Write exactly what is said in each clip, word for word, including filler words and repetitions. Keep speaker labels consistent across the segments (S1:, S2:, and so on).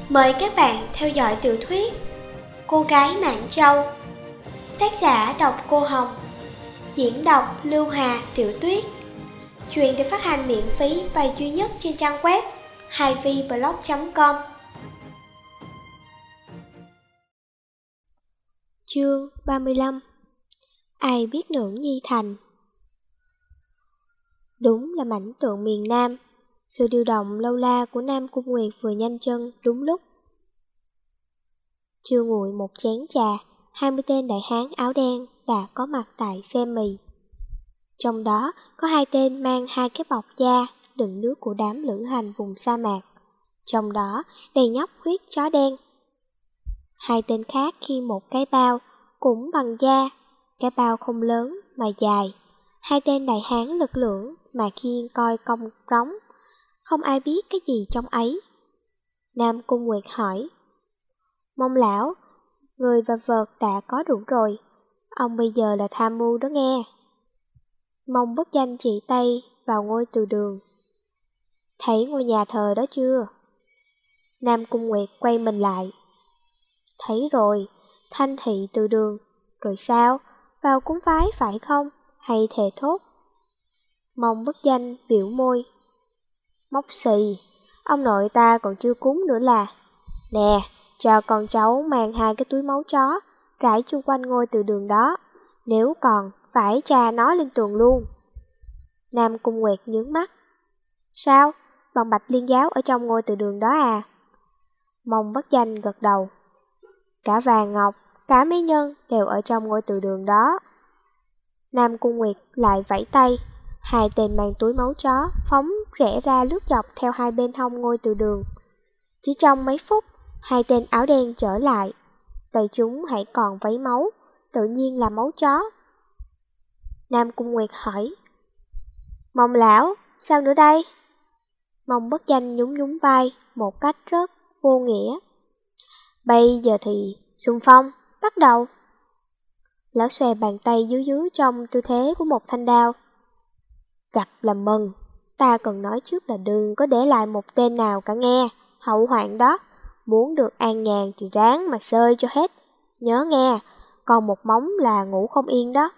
S1: Mời các bạn theo dõi tiểu thuyết Cô gái Mãn Châu. Tác giả đọc Cô Hồng. Diễn đọc Lưu Hà, Tiểu Tuyết. Truyện được phát hành miễn phí và duy nhất trên trang web hai v blog chấm com. Chương ba mươi lăm. Ai biết nữ nhi thành. Đúng là mảnh tượng miền Nam. Sự điều động lâu la của Nam Cung Nguyệt vừa nhanh chân đúng lúc. Chưa nguội một chén trà, hai mươi tên đại hán áo đen đã có mặt tại xe mì. Trong đó có hai tên mang hai cái bọc da đựng nước của đám lữ hành vùng sa mạc. Trong đó đầy nhóc huyết chó đen. Hai tên khác khiêng một cái bao cũng bằng da, cái bao không lớn mà dài. Hai tên đại hán lực lưỡng mà khiêng coi cong rống, không ai biết cái gì trong ấy. Nam Cung Nguyệt hỏi: Mông lão, người và vật đã có đủ rồi, ông bây giờ là tham mưu đó nghe. Mông bất danh chỉ tay vào ngôi từ đường. Thấy ngôi nhà thờ đó chưa? Nam Cung Nguyệt quay mình lại. Thấy rồi, thanh thị từ đường. Rồi sao, vào cúng vái phải không, hay thề thốt? Mông bất danh biểu môi. Móc xì, ông nội ta còn chưa cúng nữa là. Nè, cho con cháu mang hai cái túi máu chó rải chung quanh ngôi từ đường đó. Nếu còn, phải chà nó lên tường luôn. Nam Cung Nguyệt nhướng mắt. Sao? Bằng bạch liên giáo ở trong ngôi từ đường đó à? Mông bất danh gật đầu. Cả vàng ngọc, cả mỹ nhân đều ở trong ngôi từ đường đó. Nam Cung Nguyệt lại vẫy tay. Hai tên mang túi máu chó phóng rẽ ra lướt dọc theo hai bên hông ngôi từ đường. Chỉ trong mấy phút, hai tên áo đen trở lại. Tay chúng hãy còn vấy máu, tự nhiên là máu chó. Nam Cung Nguyệt hỏi: Mông lão, sao nữa đây? Mông bất danh nhún nhún vai một cách rất vô nghĩa. Bây giờ thì xung phong, bắt đầu. Lão xòe bàn tay dưới dưới trong tư thế của một thanh đao. Gặp là mừng, ta cần nói trước là đừng có để lại một tên nào cả nghe, hậu hoạn đó. Muốn được an nhàn thì ráng mà xơi cho hết. Nhớ nghe, còn một móng là ngủ không yên đó.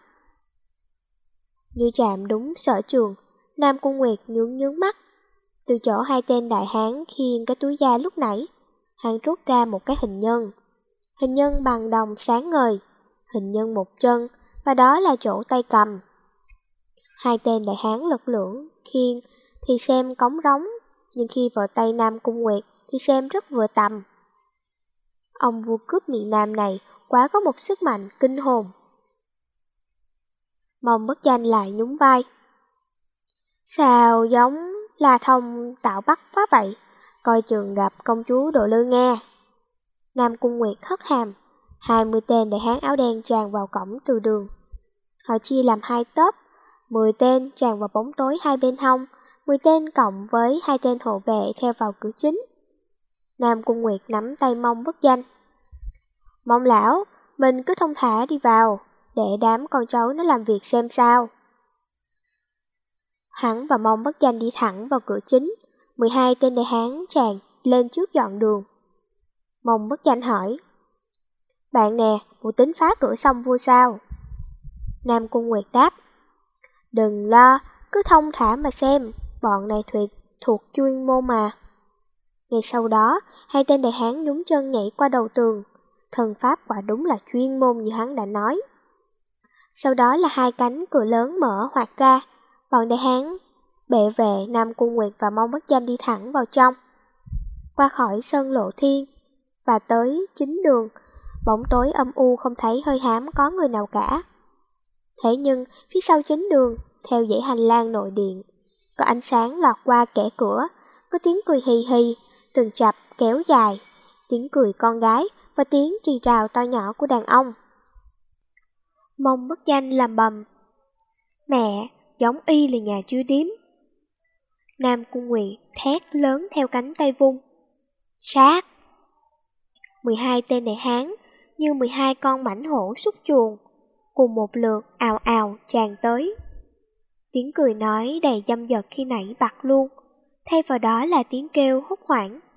S1: Như chạm đúng sở trường, Nam Cung Nguyệt nhướng nhướng mắt. Từ chỗ hai tên đại hán khiêng cái túi da lúc nãy, hắn rút ra một cái hình nhân. Hình nhân bằng đồng sáng ngời, hình nhân một chân, và đó là chỗ tay cầm. Hai tên đại hán lực lưỡng khiêng thì xem cống rống, nhưng khi vào tay Nam Cung Nguyệt thì xem rất vừa tầm. Ông vua cướp miền Nam này quá có một sức mạnh kinh hồn. Mông bất danh lại nhún vai. Sao giống là thông tạo bắt quá vậy, coi chừng gặp công chúa Đồ Lư nghe. Nam Cung Nguyệt hất hàm. Hai mươi tên đại hán áo đen tràn vào cổng từ đường. Họ chia làm hai tốp. Mười tên tràn vào bóng tối hai bên hông, mười tên cộng với hai tên hộ vệ theo vào cửa chính. Nam Cung Nguyệt nắm tay Mông bất danh. Mông lão, mình cứ thông thả đi vào, để đám con cháu nó làm việc xem sao. Hắn và Mông bất danh đi thẳng vào cửa chính. Mười hai tên đại hán tràn lên trước dọn đường. Mông bất danh hỏi: Bạn nè, bộ tính phá cửa xong vua sao? Nam Cung Nguyệt đáp: Đừng lo, cứ thông thả mà xem, bọn này thuộc, thuộc chuyên môn mà. Ngay sau đó, hai tên đại hán nhún chân nhảy qua đầu tường. Thần pháp quả đúng là chuyên môn như hắn đã nói. Sau đó là hai cánh cửa lớn mở hoạt ra. Bọn đại hán, bệ vệ, Nam Cung Nguyệt và Mông bất danh đi thẳng vào trong. Qua khỏi sân lộ thiên và tới chính đường, bóng tối âm u không thấy hơi hám có người nào cả. Thế nhưng phía sau chính đường, theo dãy hành lang nội điện, có ánh sáng lọt qua kẽ cửa, có tiếng cười hì hì, từng chập kéo dài, tiếng cười con gái và tiếng rì rào to nhỏ của đàn ông. Mông bất danh làm bầm: Mẹ, giống y là nhà chứa điếm. Nam Cung Nguyệt thét lớn theo cánh tay vung. Sát! Mười hai tên đại hán như mười hai con mãnh hổ xuất chuồng, cùng một lượt ào ào tràn tới. Tiếng cười nói đầy dâm dật khi nãy bặt luôn, thay vào đó là tiếng kêu hốt hoảng.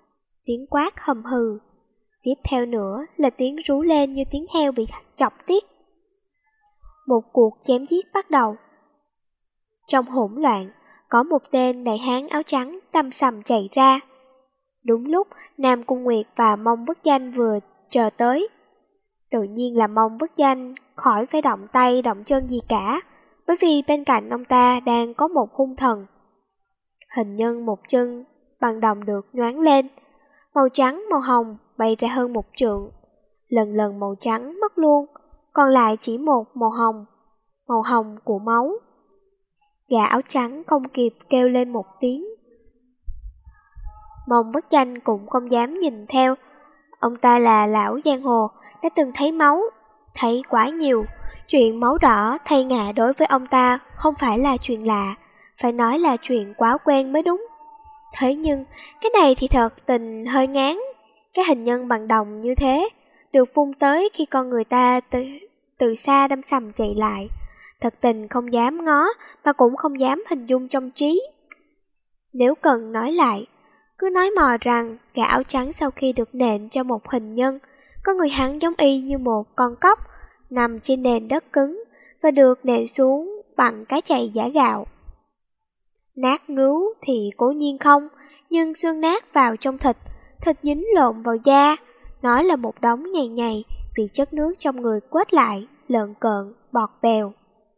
S1: tiếng quát hầm hừ. Tiếp theo nữa là tiếng rú lên như tiếng heo bị chọc tiết. Một cuộc chém giết bắt đầu. Trong hỗn loạn, có một tên đại hán áo trắng đâm sầm chạy ra. Đúng lúc Nam Cung Nguyệt và Mông Bất Danh vừa chờ tới. Tự nhiên là Mông Bất Danh khỏi phải động tay động chân gì cả, bởi vì bên cạnh ông ta đang có một hung thần. Hình nhân một chân bằng đồng được nhoáng lên, màu trắng màu hồng bay ra hơn một trượng. Lần lần màu trắng mất luôn, còn lại chỉ một màu hồng, màu hồng của máu. Gã áo trắng không kịp kêu lên một tiếng. Mông Bất Danh cũng không dám nhìn theo. Ông ta là lão giang hồ, đã từng thấy máu, thấy quá nhiều. Chuyện máu đỏ thay ngã đối với ông ta không phải là chuyện lạ, phải nói là chuyện quá quen mới đúng. Thế nhưng, cái này thì thật tình hơi ngán. Cái hình nhân bằng đồng như thế, được phun tới khi con người ta từ, từ xa đâm sầm chạy lại. Thật tình không dám ngó, mà cũng không dám hình dung trong trí. Nếu cần nói lại, cứ nói mò rằng gã áo trắng sau khi được nện cho một hình nhân, có người hắn giống y như một con cóc, nằm trên nền đất cứng, và được nện xuống bằng cái chày giả gạo. Nát ngứu thì cố nhiên không, nhưng xương nát vào trong thịt, thịt dính lộn vào da, nó là một đống nhầy nhầy vì chất nước trong người quết lại, lợn cợn, bọt bèo.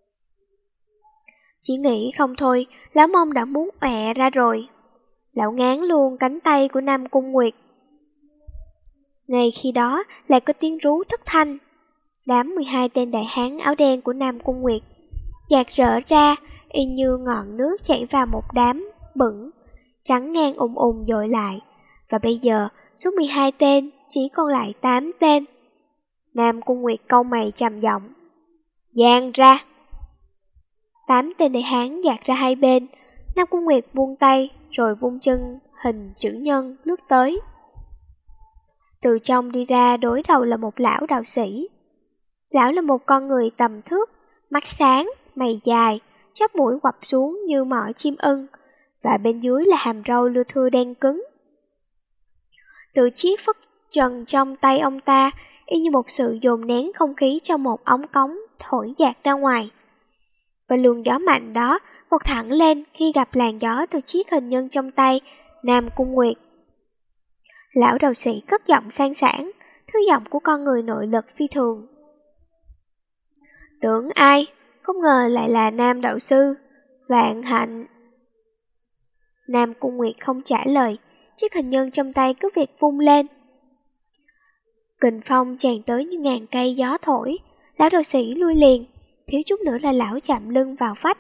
S1: Chỉ nghĩ không thôi, lão Mông đã muốn ọe ra rồi. Lão ngán luôn cánh tay của Nam Cung Nguyệt. Ngay khi đó lại có tiếng rú thất thanh. Đám mười hai tên đại hán áo đen của Nam Cung Nguyệt dạt rỡ ra, y như ngọn nước chảy vào một đám bẩn, trắng ngang ùng ùng dội lại. Và bây giờ, số mười hai tên chỉ còn lại tám tên. Nam Cung Nguyệt cau mày trầm giọng: "Giang ra!" Tám tên đại hán dạt ra hai bên. Nam Cung Nguyệt buông tay, rồi vung chân hình chữ nhân lướt tới. Từ trong đi ra đối đầu là một lão đạo sĩ. Lão là một con người tầm thước, mắt sáng, mày dài, chóp mũi quặp xuống như mỏ chim ưng, và bên dưới là hàm râu lưa thưa đen cứng. Từ chiếc phất trần trong tay ông ta, y như một sự dồn nén không khí trong một ống cống thổi dạt ra ngoài. Và luồng gió mạnh đó vọt thẳng lên khi gặp làn gió từ chiếc hình nhân trong tay Nam Cung Nguyệt. Lão đạo sĩ cất giọng sang sảng, thứ giọng của con người nội lực phi thường. "Tưởng ai, không ngờ lại là Nam đạo sư, vạn hạnh." Nam Cung Nguyệt không trả lời, chiếc hình nhân trong tay cứ việc vung lên. Kình phong tràn tới như ngàn cây gió thổi, lão đạo sĩ lui liền, thiếu chút nữa là lão chạm lưng vào vách.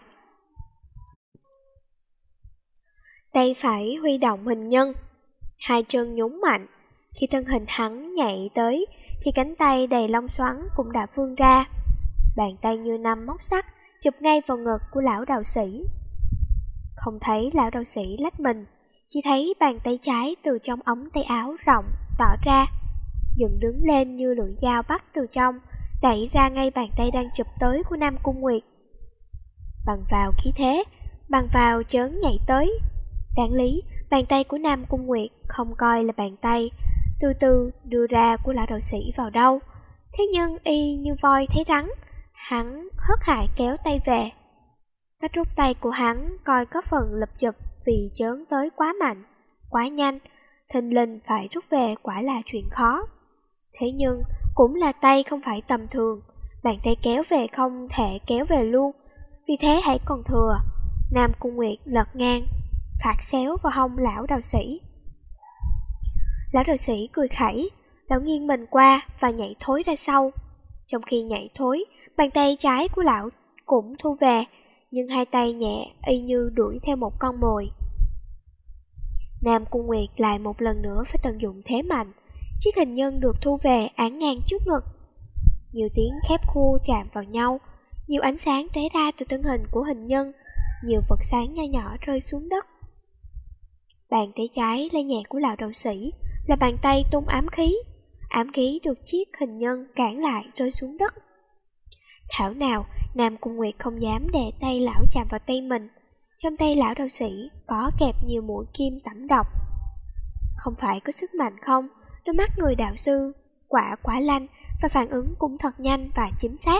S1: Tay phải huy động hình nhân, hai chân nhún mạnh. Khi thân hình hắn nhảy tới, thì cánh tay đầy lông xoắn cũng đã vươn ra. Bàn tay như năm móc sắt chụp ngay vào ngực của lão đạo sĩ. Không thấy lão đạo sĩ lách mình, chỉ thấy bàn tay trái từ trong ống tay áo rộng tỏ ra, dựng đứng lên như lưỡi dao bắt từ trong, đẩy ra ngay bàn tay đang chụp tới của Nam Cung Nguyệt. Bằng vào khí thế, bằng vào chớn nhảy tới. Đáng lý, bàn tay của Nam Cung Nguyệt không coi là bàn tay từ từ đưa ra của lão đạo sĩ vào đâu. Thế nhưng y như voi thấy rắn, hắn hớt hải kéo tay về. Cách rút tay của hắn coi có phần lập chụp vì chớn tới quá mạnh, quá nhanh, thình lình phải rút về quả là chuyện khó. Thế nhưng cũng là tay không phải tầm thường, bàn tay kéo về không thể kéo về luôn, vì thế hãy còn thừa. Nam Cung Nguyệt lật ngang, phạt xéo vào hông lão đạo sĩ. Lão đạo sĩ cười khẩy, lão nghiêng mình qua và nhảy thối ra sau. Trong khi nhảy thối, bàn tay trái của lão cũng thu về, nhưng hai tay nhẹ y như đuổi theo một con mồi. Nam Cung Nguyệt lại một lần nữa phải tận dụng thế mạnh. Chiếc hình nhân được thu về án ngang trước ngực. Nhiều tiếng khép khu chạm vào nhau, nhiều ánh sáng tóe ra từ thân hình của hình nhân, nhiều vật sáng nho nhỏ rơi xuống đất. Bàn tay trái lấy nhẹ của lão đạo sĩ là bàn tay tung ám khí. Ám khí được chiếc hình nhân cản lại rơi xuống đất. Thảo nào Nam Cung Nguyệt không dám để tay lão chạm vào tay mình. Trong tay lão đạo sĩ có kẹp nhiều mũi kim tẩm độc. Không phải có sức mạnh không, đôi mắt người đạo sư quả quả lanh và phản ứng cũng thật nhanh và chính xác.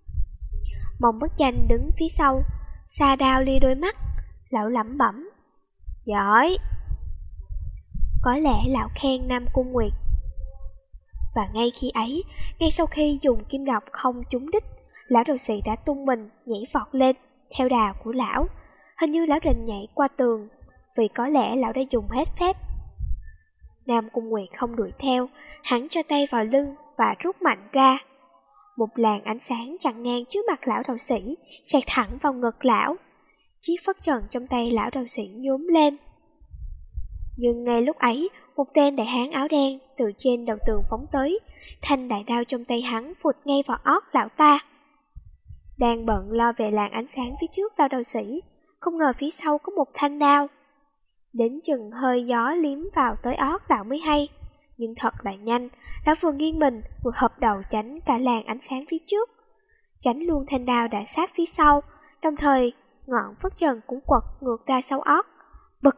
S1: Mông Bất Danh đứng phía sau, xa đao lia đôi mắt, lão lẩm bẩm: Giỏi! Có lẽ lão khen Nam Cung Nguyệt. Và ngay khi ấy, ngay sau khi dùng kim ngọc không trúng đích, lão đạo sĩ đã tung mình nhảy vọt lên theo đà của lão. Hình như lão định nhảy qua tường, vì có lẽ lão đã dùng hết phép. Nam Cung Nguyệt không đuổi theo, hắn cho tay vào lưng và rút mạnh ra. Một làn ánh sáng chặn ngang trước mặt lão đạo sĩ, xẹt thẳng vào ngực lão. Chiếc phất trần trong tay lão đạo sĩ nhúm lên. Nhưng ngay lúc ấy, một tên đại hán áo đen từ trên đầu tường phóng tới, thanh đại đao trong tay hắn vụt ngay vào ót lão ta. Đang bận lo về làn ánh sáng phía trước lão đạo sĩ, không ngờ phía sau có một thanh đao. Đến chừng hơi gió liếm vào tới ót lão mới hay. Nhưng thật là nhanh, lão vừa nghiêng mình, vừa hợp đầu tránh cả làn ánh sáng phía trước. Tránh luôn thanh đao đã sát phía sau, đồng thời ngọn phất trần cũng quật ngược ra sau ót. Bực!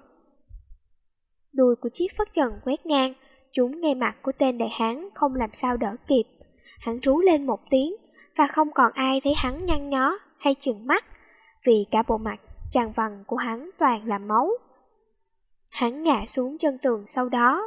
S1: Đuôi của chiếc phất trần quét ngang, trúng ngay mặt của tên đại hán không làm sao đỡ kịp. Hắn rú lên một tiếng, và không còn ai thấy hắn nhăn nhó hay trừng mắt, vì cả bộ mặt tràn vằn của hắn toàn là máu. Hắn ngã xuống chân tường sau đó.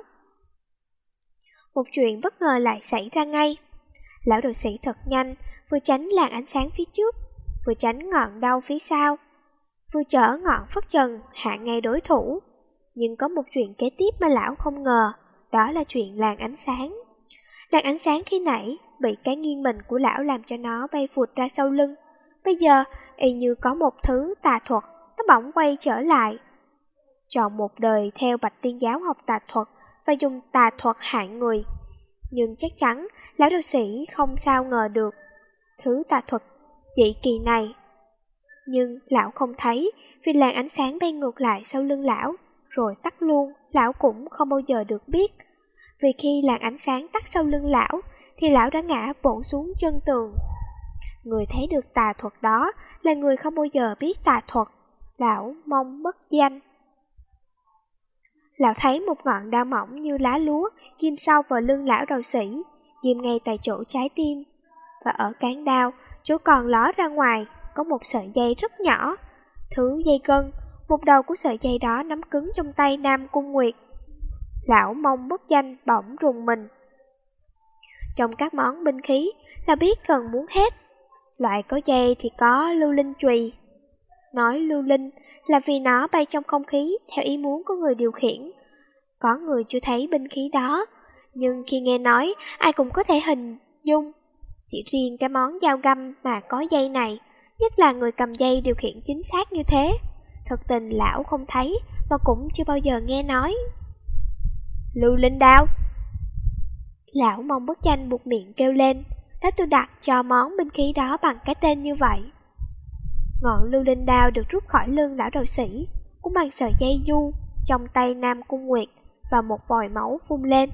S1: Một chuyện bất ngờ lại xảy ra ngay. Lão đạo sĩ thật nhanh, vừa tránh làn ánh sáng phía trước, vừa tránh ngọn đao phía sau, vừa chở ngọn phất trần hạ ngay đối thủ. Nhưng có một chuyện kế tiếp mà lão không ngờ, đó là chuyện làn ánh sáng. Làn ánh sáng khi nãy bị cái nghiêng mình của lão làm cho nó bay vụt ra sau lưng. Bây giờ, y như có một thứ tà thuật, nó bỗng quay trở lại. Chọn một đời theo Bạch Tiên giáo học tà thuật và dùng tà thuật hại người. Nhưng chắc chắn lão đạo sĩ không sao ngờ được thứ tà thuật dị kỳ này. Nhưng lão không thấy, vì làn ánh sáng bay ngược lại sau lưng lão, rồi tắt luôn, lão cũng không bao giờ được biết. Vì khi làn ánh sáng tắt sau lưng lão, thì lão đã ngã bổ xuống chân tường. Người thấy được tà thuật đó là người không bao giờ biết tà thuật, lão Mông Bất Danh. Lão thấy một ngọn đao mỏng như lá lúa ghim sâu vào lưng lão đạo sĩ, ghim ngay tại chỗ trái tim. Và ở cán đao, chỗ còn ló ra ngoài, có một sợi dây rất nhỏ, thứ dây gân. Một đầu của sợi dây đó nắm cứng trong tay Nam Cung Nguyệt. Lão Mông Bất Danh bỗng rùng mình. Trong các món binh khí, là biết gần muốn hết. Loại có dây thì có lưu linh chùy. Nói lưu linh là vì nó bay trong không khí theo ý muốn của người điều khiển. Có người chưa thấy binh khí đó, nhưng khi nghe nói, ai cũng có thể hình dung. Chỉ riêng cái món dao găm mà có dây này, nhất là người cầm dây điều khiển chính xác như thế. Thật tình lão không thấy, và cũng chưa bao giờ nghe nói. Lưu linh đao. Lão Mông Bất Danh buộc miệng kêu lên, đã tôi đặt cho món binh khí đó bằng cái tên như vậy. Ngọn lưu linh đao được rút khỏi lưng lão đạo sĩ, cũng bằng sợi dây du trong tay Nam Cung Nguyệt, và một vòi máu phun lên.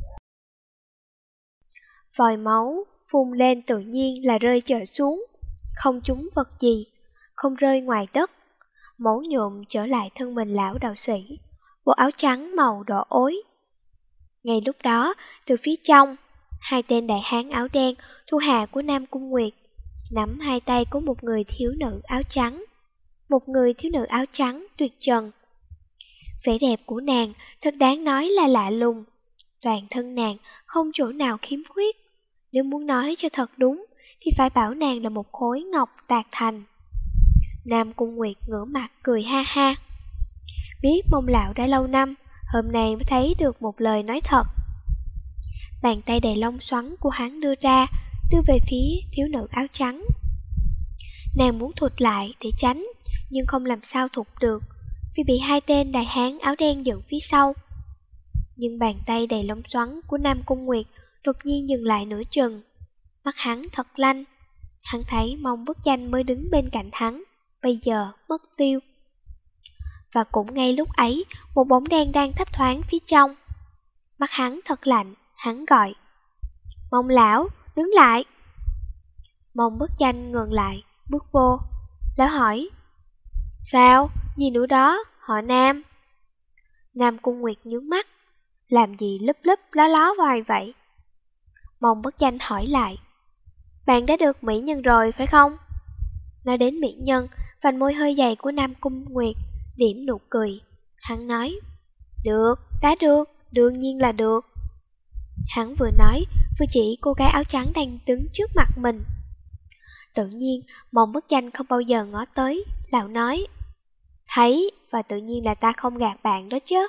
S1: Vòi máu phun lên tự nhiên là rơi trở xuống, không trúng vật gì, không rơi ngoài đất. Máu nhuộm trở lại thân mình lão đạo sĩ, bộ áo trắng màu đỏ ối. Ngay lúc đó, từ phía trong, hai tên đại hán áo đen thu hạ của Nam Cung Nguyệt nắm hai tay của một người thiếu nữ áo trắng. Một người thiếu nữ áo trắng tuyệt trần. Vẻ đẹp của nàng thật đáng nói là lạ lùng. Toàn thân nàng không chỗ nào khiếm khuyết. Nếu muốn nói cho thật đúng thì phải bảo nàng là một khối ngọc tạc thành. Nam Cung Nguyệt ngửa mặt cười ha ha. Biết Mông lão đã lâu năm, hôm nay mới thấy được một lời nói thật. Bàn tay đầy lông xoắn của hắn đưa ra, đưa về phía thiếu nữ áo trắng. Nàng muốn thụt lại để tránh, nhưng không làm sao thụt được, vì bị hai tên đại hán áo đen dựng phía sau. Nhưng bàn tay đầy lông xoắn của Nam Cung Nguyệt đột nhiên dừng lại nửa chừng. Mắt hắn thật lanh. Hắn thấy Mông Bất Danh mới đứng bên cạnh hắn, bây giờ mất tiêu. Và cũng ngay lúc ấy, một bóng đen đang thấp thoáng phía trong. Mắt hắn thật lạnh, hắn gọi: Mông lão, đứng lại. Mông Bất Danh ngừng lại, bước vô. Lão hỏi: Sao, gì nữa đó, họ Nam? Nam Cung Nguyệt nhướng mắt. làm gì lúp lúp ló ló hoài vậy? Mông Bất Chanh hỏi lại. Bạn đã được mỹ nhân rồi phải không? Nói đến mỹ nhân, vành môi hơi dày của Nam Cung Nguyệt điểm nụ cười. Hắn nói, được, đã được, đương nhiên là được. Hắn vừa nói, vừa chỉ cô gái áo trắng đang đứng trước mặt mình. Tự nhiên, Mông Bất Chanh không bao giờ ngó tới, lão nói, thấy, và tự nhiên là ta không gạt bạn đó chứ.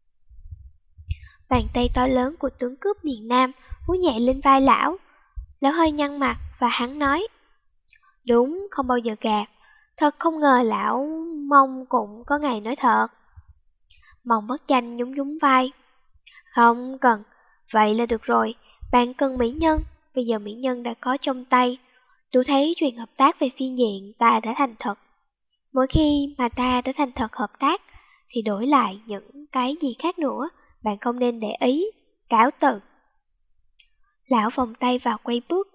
S1: Bàn tay to lớn của tướng cướp miền Nam vú nhẹ lên vai lão. Lão hơi nhăn mặt và hắn nói, đúng, không bao giờ gạt. Thật không ngờ lão Mông cũng có ngày nói thật. Mông Bất Chanh nhún nhún vai. Không cần, vậy là được rồi. Bạn cần mỹ nhân, bây giờ mỹ nhân đã có trong tay. Tôi thấy chuyện hợp tác về phiên diện ta đã thành thật. Mỗi khi mà ta đã thành thật hợp tác, thì đổi lại những cái gì khác nữa, bạn không nên để ý. Cáo từ. Lão vòng tay vào quay bước.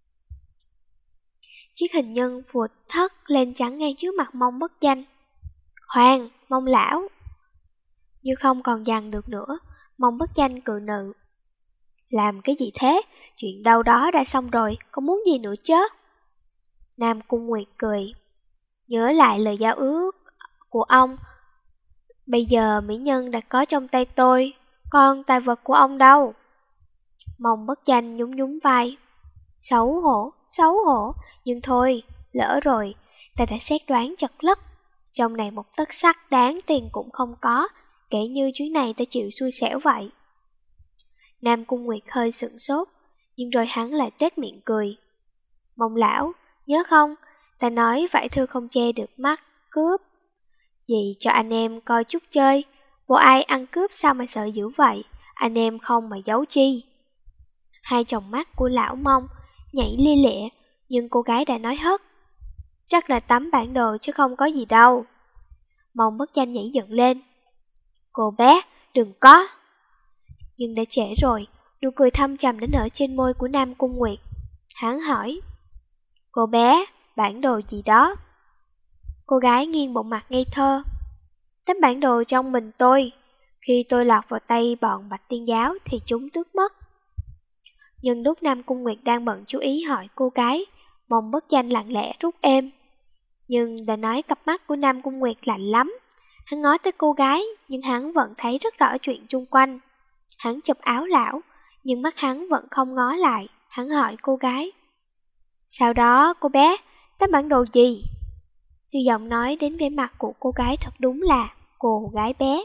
S1: Chiếc hình nhân vụt thất lên chắn ngay trước mặt Mông Bất Chanh. Khoan, Mông lão. Như không còn dằn được nữa, Mông Bất Chanh cự nữ. Làm cái gì thế? Chuyện đâu đó đã xong rồi, có muốn gì nữa chứ? Nam Cung Nguyệt cười. Nhớ lại lời giao ước của ông. Bây giờ mỹ nhân đã có trong tay tôi, còn tài vật của ông đâu? Mông Bất Chanh nhún nhún vai. Xấu hổ, xấu hổ, nhưng thôi, lỡ rồi, ta đã xét đoán chật lất. Trong này một tấc sắt đáng tiền cũng không có, kể như chuyến này ta chịu xui xẻo vậy. Nam Cung Nguyệt hơi sửng sốt, nhưng rồi hắn lại tuét miệng cười. Mông lão, nhớ không, ta nói vải thưa không che được mắt, cướp. Vì cho anh em coi chút chơi, bộ ai ăn cướp sao mà sợ dữ vậy, anh em không mà giấu chi. Hai tròng mắt của lão Mông nhảy lia lịa, nhưng cô gái đã nói hất. Chắc là tấm bản đồ chứ không có gì đâu. Mông Bất Chanh nhảy dựng lên. Cô bé, đừng có. Nhưng đã trễ rồi, nụ cười thâm trầm đã nở trên môi của Nam Cung Nguyệt. Hắn hỏi, cô bé, bản đồ gì đó? Cô gái nghiêng bộ mặt ngây thơ. Tấm bản đồ trong mình tôi, khi tôi lọt vào tay bọn Bạch Tiên Giáo thì chúng tước mất. Nhưng lúc Nam Cung Nguyệt đang bận chú ý hỏi cô gái, Mông Bất Chanh lặng lẽ rút êm. Nhưng đã nói cặp mắt của Nam Cung Nguyệt lạnh lắm. Hắn ngó tới cô gái, nhưng hắn vẫn thấy rất rõ chuyện chung quanh. Hắn chụp áo lão, nhưng mắt hắn vẫn không ngó lại. Hắn hỏi cô gái, sau đó cô bé, tấm bản đồ gì? Từ giọng nói đến vẻ mặt của cô gái thật đúng là cô gái bé.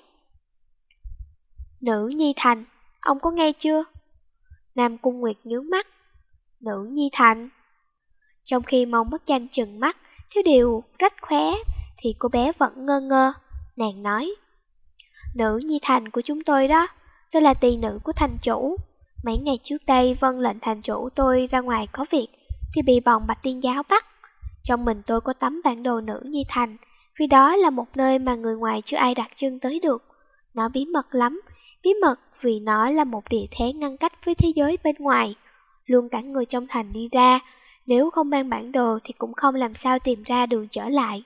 S1: Nữ Nhi Thành, ông có nghe chưa? Nam Cung Nguyệt nhướng mắt. Nữ Nhi Thành. Trong khi Mông Bất Chanh trừng mắt, thiếu điều rách khóe, thì cô bé vẫn ngơ ngơ. Nàng nói, Nữ Nhi Thành của chúng tôi đó, tôi là tỳ nữ của thành chủ. Mấy ngày trước đây vâng lệnh thành chủ tôi ra ngoài có việc, thì bị bọn Bạch Tiên Giáo bắt. Trong mình tôi có tấm bản đồ Nữ Nhi Thành, vì đó là một nơi mà người ngoài chưa ai đặt chân tới được. Nó bí mật lắm, bí mật vì nó là một địa thế ngăn cách với thế giới bên ngoài. Luôn cả người trong thành đi ra, nếu không mang bản đồ thì cũng không làm sao tìm ra đường trở lại.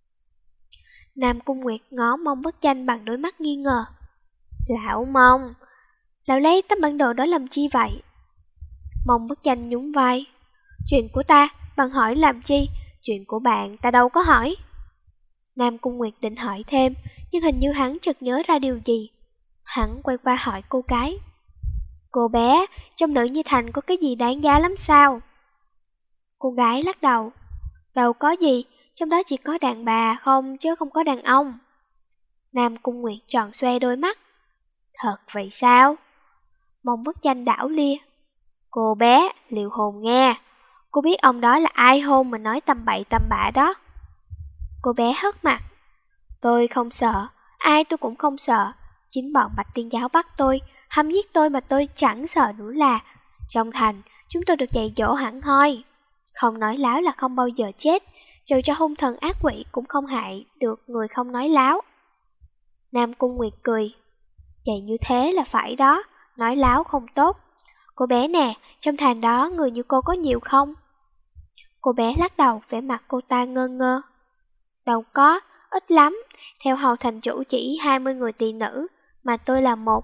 S1: Nam Cung Nguyệt ngó Mông Bất Chanh bằng đôi mắt nghi ngờ. Lão Mông, lão lấy tấm bản đồ đó làm chi vậy? Mông Bất Chanh nhún vai. Chuyện của ta, bạn hỏi làm chi? Chuyện của bạn ta đâu có hỏi. Nam Cung Nguyệt định hỏi thêm, nhưng hình như hắn chợt nhớ ra điều gì. Hắn quay qua hỏi cô gái. Cô bé, trong Nữ Nhi Thành có cái gì đáng giá lắm sao? Cô gái lắc đầu. Đâu có gì, trong đó chỉ có đàn bà không chứ không có đàn ông. Nam Cung Nguyệt tròn xoe đôi mắt. Thật vậy sao? Mông Bất Chanh đảo lia. Cô bé, liệu hồn nghe. Cô biết ông đó là ai hôn mà nói tầm bậy tầm bạ đó? Cô bé hất mặt. Tôi không sợ, ai tôi cũng không sợ. Chính bọn Bạch Tiên Giáo bắt tôi, hăm giết tôi mà tôi chẳng sợ nữa là. Trong thành, chúng tôi được dạy dỗ hẳn hoi. Không nói láo là không bao giờ chết, dù cho hung thần ác quỷ cũng không hại được người không nói láo. Nam Cung Nguyệt cười. Vậy như thế là phải đó, nói láo không tốt. Cô bé nè, trong thành đó người như cô có nhiều không? Cô bé lắc đầu, vẻ mặt cô ta ngơ ngơ. Đâu có, ít lắm. Theo hầu thành chủ chỉ hai mươi người tỳ nữ, mà tôi là một.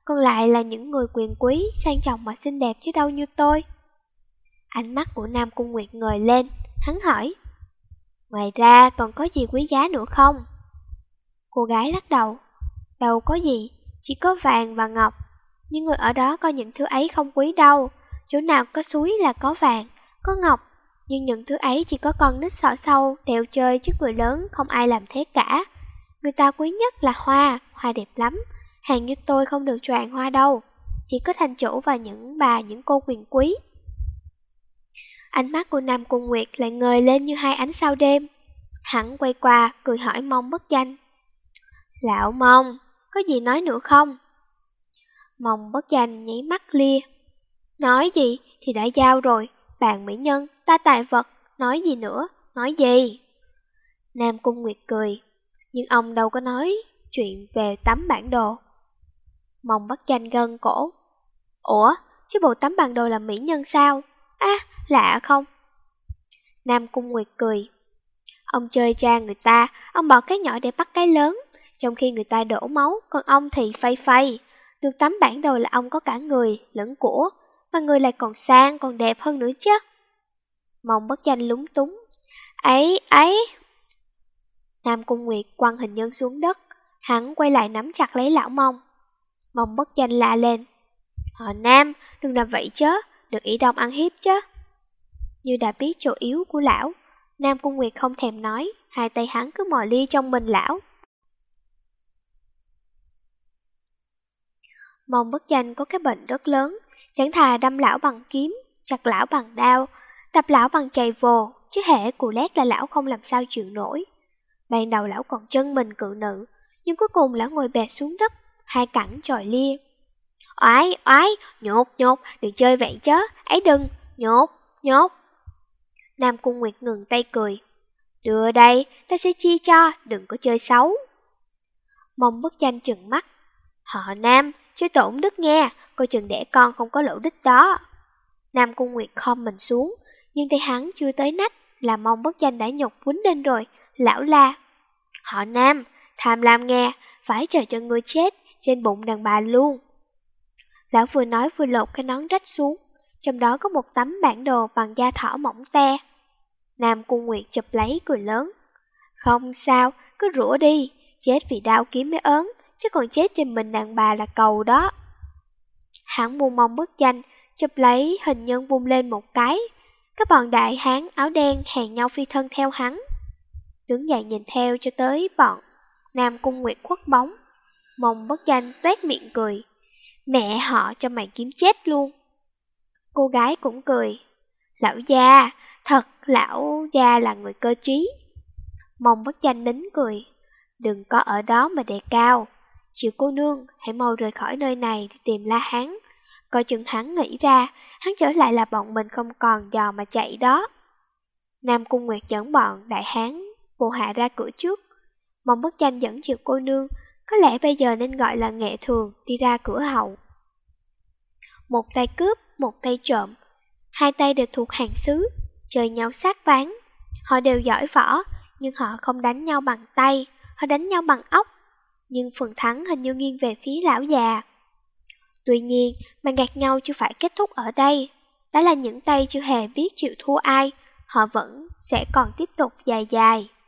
S1: còn lại là những người quyền quý, sang trọng mà xinh đẹp chứ đâu như tôi. Ánh mắt của Nam Cung Nguyệt ngời lên, hắn hỏi, ngoài ra còn có gì quý giá nữa không? Cô gái lắc đầu, đâu có gì, chỉ có vàng và ngọc. Nhưng người ở đó coi những thứ ấy không quý đâu, chỗ nào có suối là có vàng, có ngọc. Nhưng những thứ ấy chỉ có con nít sọ sâu, đèo chơi chứ người lớn không ai làm thế cả. Người ta quý nhất là hoa, hoa đẹp lắm. Hàng như tôi không được choàng hoa đâu, chỉ có thành chủ và những bà, những cô quyền quý. Ánh mắt của Nam Cung Nguyệt lại ngời lên như hai ánh sao đêm. Hắn quay qua, cười hỏi Mông Bất Chanh. Lão Mông, có gì nói nữa không? Mông Bất Chanh nháy mắt lia. Nói gì thì đã giao rồi, bàn mỹ nhân, ta tài vật, nói gì nữa, nói gì? Nam Cung Nguyệt cười, nhưng ông đâu có nói chuyện về tấm bản đồ. Mông Bất Chanh gân cổ. Ủa, chứ bộ tấm bản đồ là mỹ nhân sao? À, lạ không? Nam Cung Nguyệt cười. Ông chơi cha người ta, ông bỏ cái nhỏ để bắt cái lớn, trong khi người ta đổ máu, còn ông thì phay phay. Được tấm bản đồ là ông có cả người, lẫn của, mà người lại còn sang, còn đẹp hơn nữa chứ. Mông Bất Chanh lúng túng. Ấy, ấy. Nam Cung Nguyệt quăng hình nhân xuống đất, hắn quay lại nắm chặt lấy lão Mông. Mông Bất Chanh la lên. Họ Nam, đừng làm vậy chứ, đừng ý đông ăn hiếp chứ. Như đã biết chỗ yếu của lão, Nam Cung Nguyệt không thèm nói, hai tay hắn cứ mò lia trong mình lão. Mông Bất Chanh có cái bệnh rất lớn, chẳng thà đâm lão bằng kiếm, chặt lão bằng đao, đập lão bằng chày vồ, chứ hễ cù lét là lão không làm sao chịu nổi. Ban đầu lão còn chân mình cự nữ, nhưng cuối cùng lão ngồi bệt xuống đất, hai cẳng chòi lia. Oái, oái, nhột, nhột, đừng chơi vậy chứ, ấy đừng, nhột, nhột. Nam Cung Nguyệt ngừng tay cười. Đưa đây, ta sẽ chia cho, đừng có chơi xấu. Mông Bất Chanh trừng mắt. Họ Nam, chơi tổn đức nghe, coi chừng đẻ con không có lỗ đích đó. Nam Cung Nguyệt khom mình xuống, nhưng tay hắn chưa tới nách, là Mông Bất Chanh đã nhục quýnh lên rồi, lão la. Họ Nam, tham lam nghe, phải chờ cho ngươi chết, trên bụng đàn bà luôn. Lão vừa nói vừa lột cái nón rách xuống, trong đó có một tấm bản đồ bằng da thỏ mỏng te. Nam Cung Nguyệt chụp lấy cười lớn. Không sao, cứ rủa đi, chết vì đau kiếm mới ớn, chứ còn chết trên mình đàn bà là cầu đó. Hắn buông Mông Bất Chanh, chụp lấy hình nhân vung lên một cái. Các bọn đại hán áo đen hẹn nhau phi thân theo hắn. Đứng dậy nhìn theo cho tới bọn Nam Cung Nguyệt khuất bóng. Mông Bất Chanh toét miệng cười. Mẹ họ cho mày kiếm chết luôn. Cô gái cũng cười. Lão gia, thật lão gia là người cơ trí. Mông Bất Chanh nín cười. Đừng có ở đó mà đề cao. Triệu cô nương, hãy mau rời khỏi nơi này đi tìm La Hán. Coi chừng hắn nghĩ ra, hắn trở lại là bọn mình không còn dò mà chạy đó. Nam Cung Nguyệt dẫn bọn đại hán bộ hạ ra cửa trước. Mông Bất Chanh dẫn Triệu cô nương, có lẽ bây giờ nên gọi là nghệ thường, đi ra cửa hậu. Một tay cướp, một tay trộm, hai tay đều thuộc hàng xứ, chơi nhau sát ván. Họ đều giỏi võ, nhưng họ không đánh nhau bằng tay, họ đánh nhau bằng óc. Nhưng phần thắng hình như nghiêng về phía lão già. Tuy nhiên, màn gạt nhau chưa phải kết thúc ở đây. Đó là những tay chưa hề biết chịu thua ai, họ vẫn sẽ còn tiếp tục dài dài.